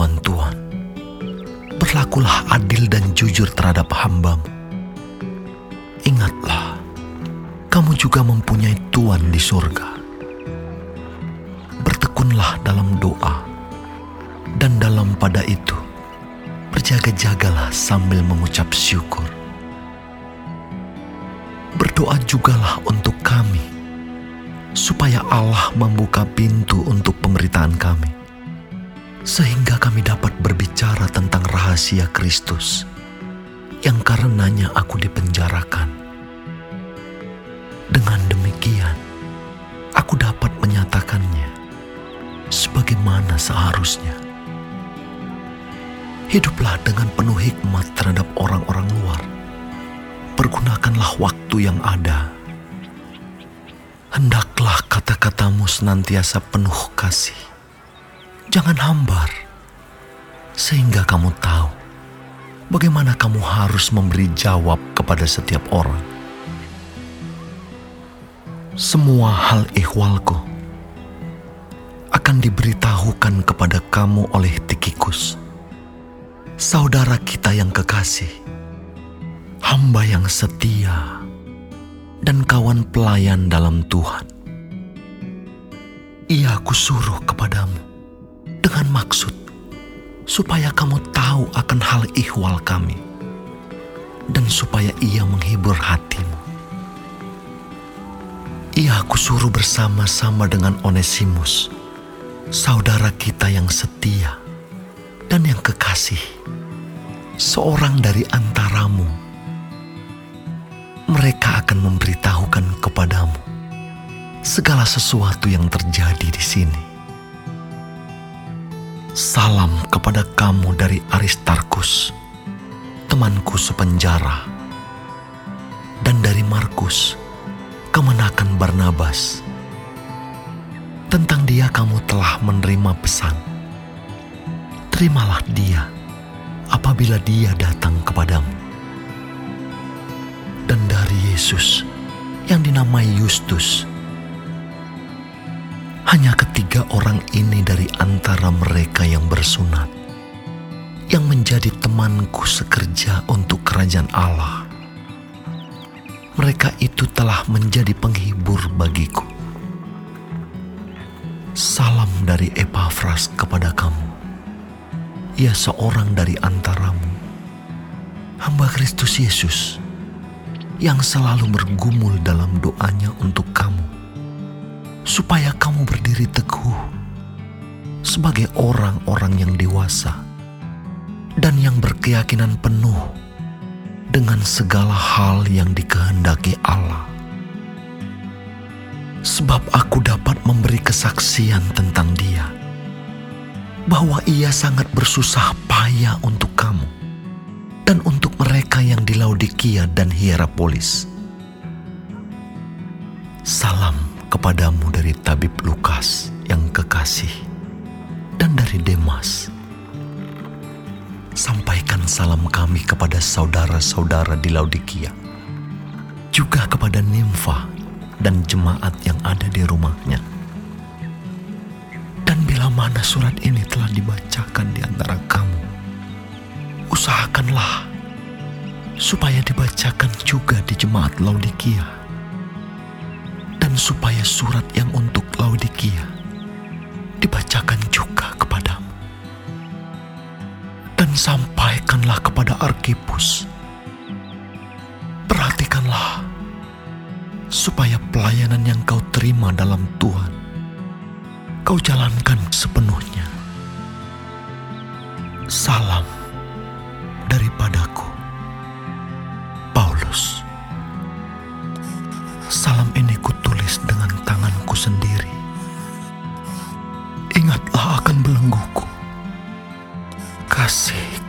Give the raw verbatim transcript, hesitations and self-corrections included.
Tuhan, berlakulah adil dan jujur terhadap hamba-Mu. Ingatlah, kamu juga mempunyai Tuhan di surga. Bertekunlah dalam doa, dan dalam pada itu, berjaga-jagalah sambil mengucap syukur. Berdoa jugalah untuk kami, supaya Allah membuka pintu untuk pemberitaan kami, sehingga kami dapat berbicara tentang rahasia Kristus, yang karenanya aku dipenjarakan. Dengan demikian, aku dapat menyatakannya sebagaimana seharusnya. Hiduplah dengan penuh hikmat terhadap orang-orang luar. Pergunakanlah waktu yang ada. Hendaklah kata-katamu senantiasa penuh kasih. Jangan hambar, sehingga kamu tahu bagaimana kamu harus memberi jawab kepada setiap orang. Semua hal ihwalku akan diberitahukan kepada kamu oleh Tikhikus, saudara kita yang kekasih, hamba yang setia, dan kawan pelayan dalam Tuhan. Ia kusuruh kepadamu dengan maksud supaya kamu tahu akan hal ihwal kami, dan supaya ia menghibur hatimu. Ia kusuruh bersama-sama dengan Onesimus, saudara kita yang setia dan yang kekasih, seorang dari antaramu. Mereka akan memberitahukan kepadamu segala sesuatu yang terjadi di sini. Salam kepada kamu dari Aristarkus, temanku sepenjara, dan dari Markus, kemenakan Barnabas. Tentang dia kamu telah menerima pesan. Terimalah dia apabila dia datang kepadamu. Dan dari Yesus yang dinamai Yustus. Hanya ketiga orang ini dari antara mereka yang bersunat, yang menjadi temanku sekerja untuk kerajaan Allah. Mereka itu telah menjadi penghibur bagiku. Salam dari Epafras kepada kamu. Ia seorang dari antaramu, hamba Kristus Yesus, yang selalu bergumul dalam doanya untuk kamu, supaya kamu berdiri teguh sebagai orang-orang yang dewasa dan yang berkeyakinan penuh dengan segala hal yang dikehendaki Allah. Sebab aku dapat memberi kesaksian tentang dia, bahwa ia sangat bersusah payah untuk kamu dan untuk mereka yang di Laodikia dan Hierapolis. Salam kepadamu dari tabib Lukas yang kekasih, dan dari Demas. Sampaikan salam kami kepada saudara-saudara di Laodikia, juga kepada Nimfa dan jemaat yang ada di rumahnya. Dan bila mana surat ini telah dibacakan di antara kamu, usahakanlah supaya dibacakan juga di jemaat Laodikia, dan supaya surat yang untuk Laodikia dibacakan juga kepadamu. Dan sampaikanlah kepada Arkipus, perhatikanlah supaya pelayanan yang kau terima dalam Tuhan kau jalankan sepenuhnya. Salam daripadaku, Paulus. Salam ini kutulis dengan tanganku sendiri. Ingatlah akan belengguku. Kasih